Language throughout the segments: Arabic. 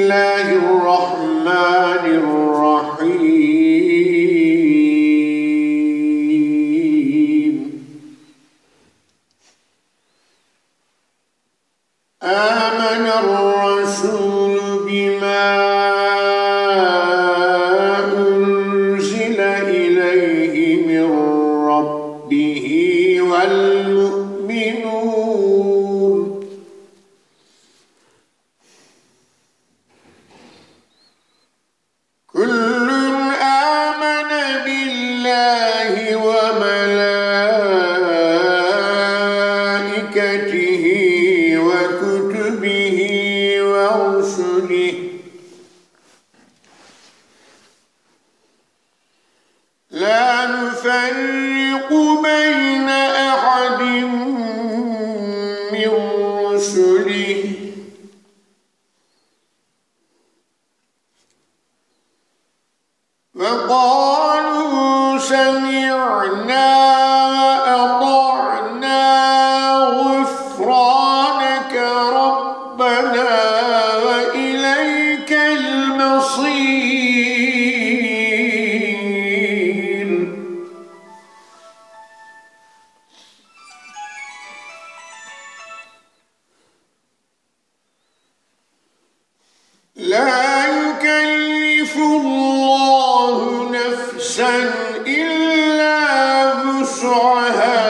الله الرحمن الرحيم. آمن الرسول بما أنزل إليه من ربه والمؤمنون كل آمن بالله وملائكته وكتبه ورسله لا نفرق بين أحد من رسله وقالوا سمعنا وأطعنا غفرانك ربنا وإليك المصير. لا يكلف الله نفسا إلا وسعها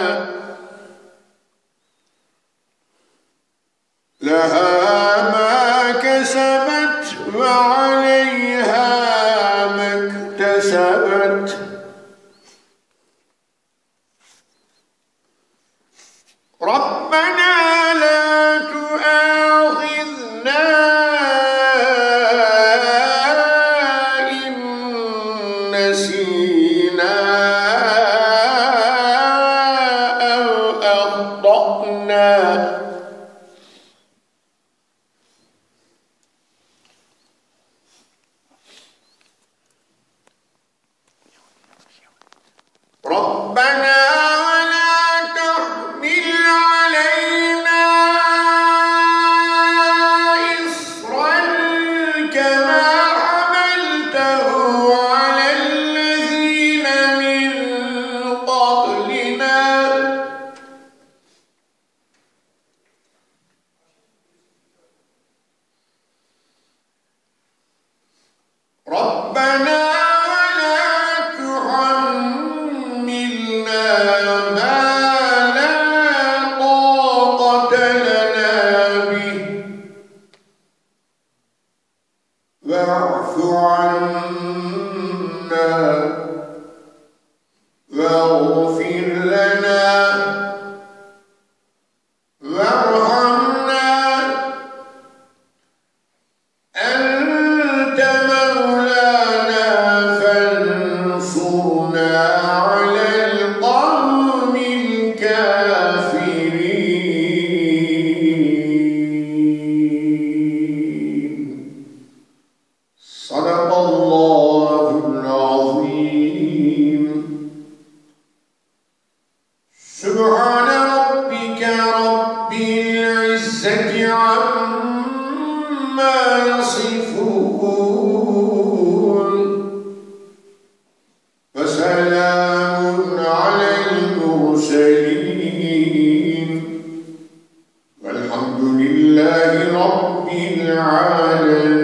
لها ما كسبت وعليها ما اكتسبت ربنا لا تؤاخذنا إن نسينا أو أخطأنا ربنا ولا تحمل علينا إصرا كما حملته على الذين من قبلنا ربنا واعف عنا واغفر لنا وارحمنا أنت مولانا فانصرنا على القوم الكافرين. صدق الله العظيم. سبحان ربك رب العزة عما يصفون وسلام على المرسلين والحمد لله رب العالمين.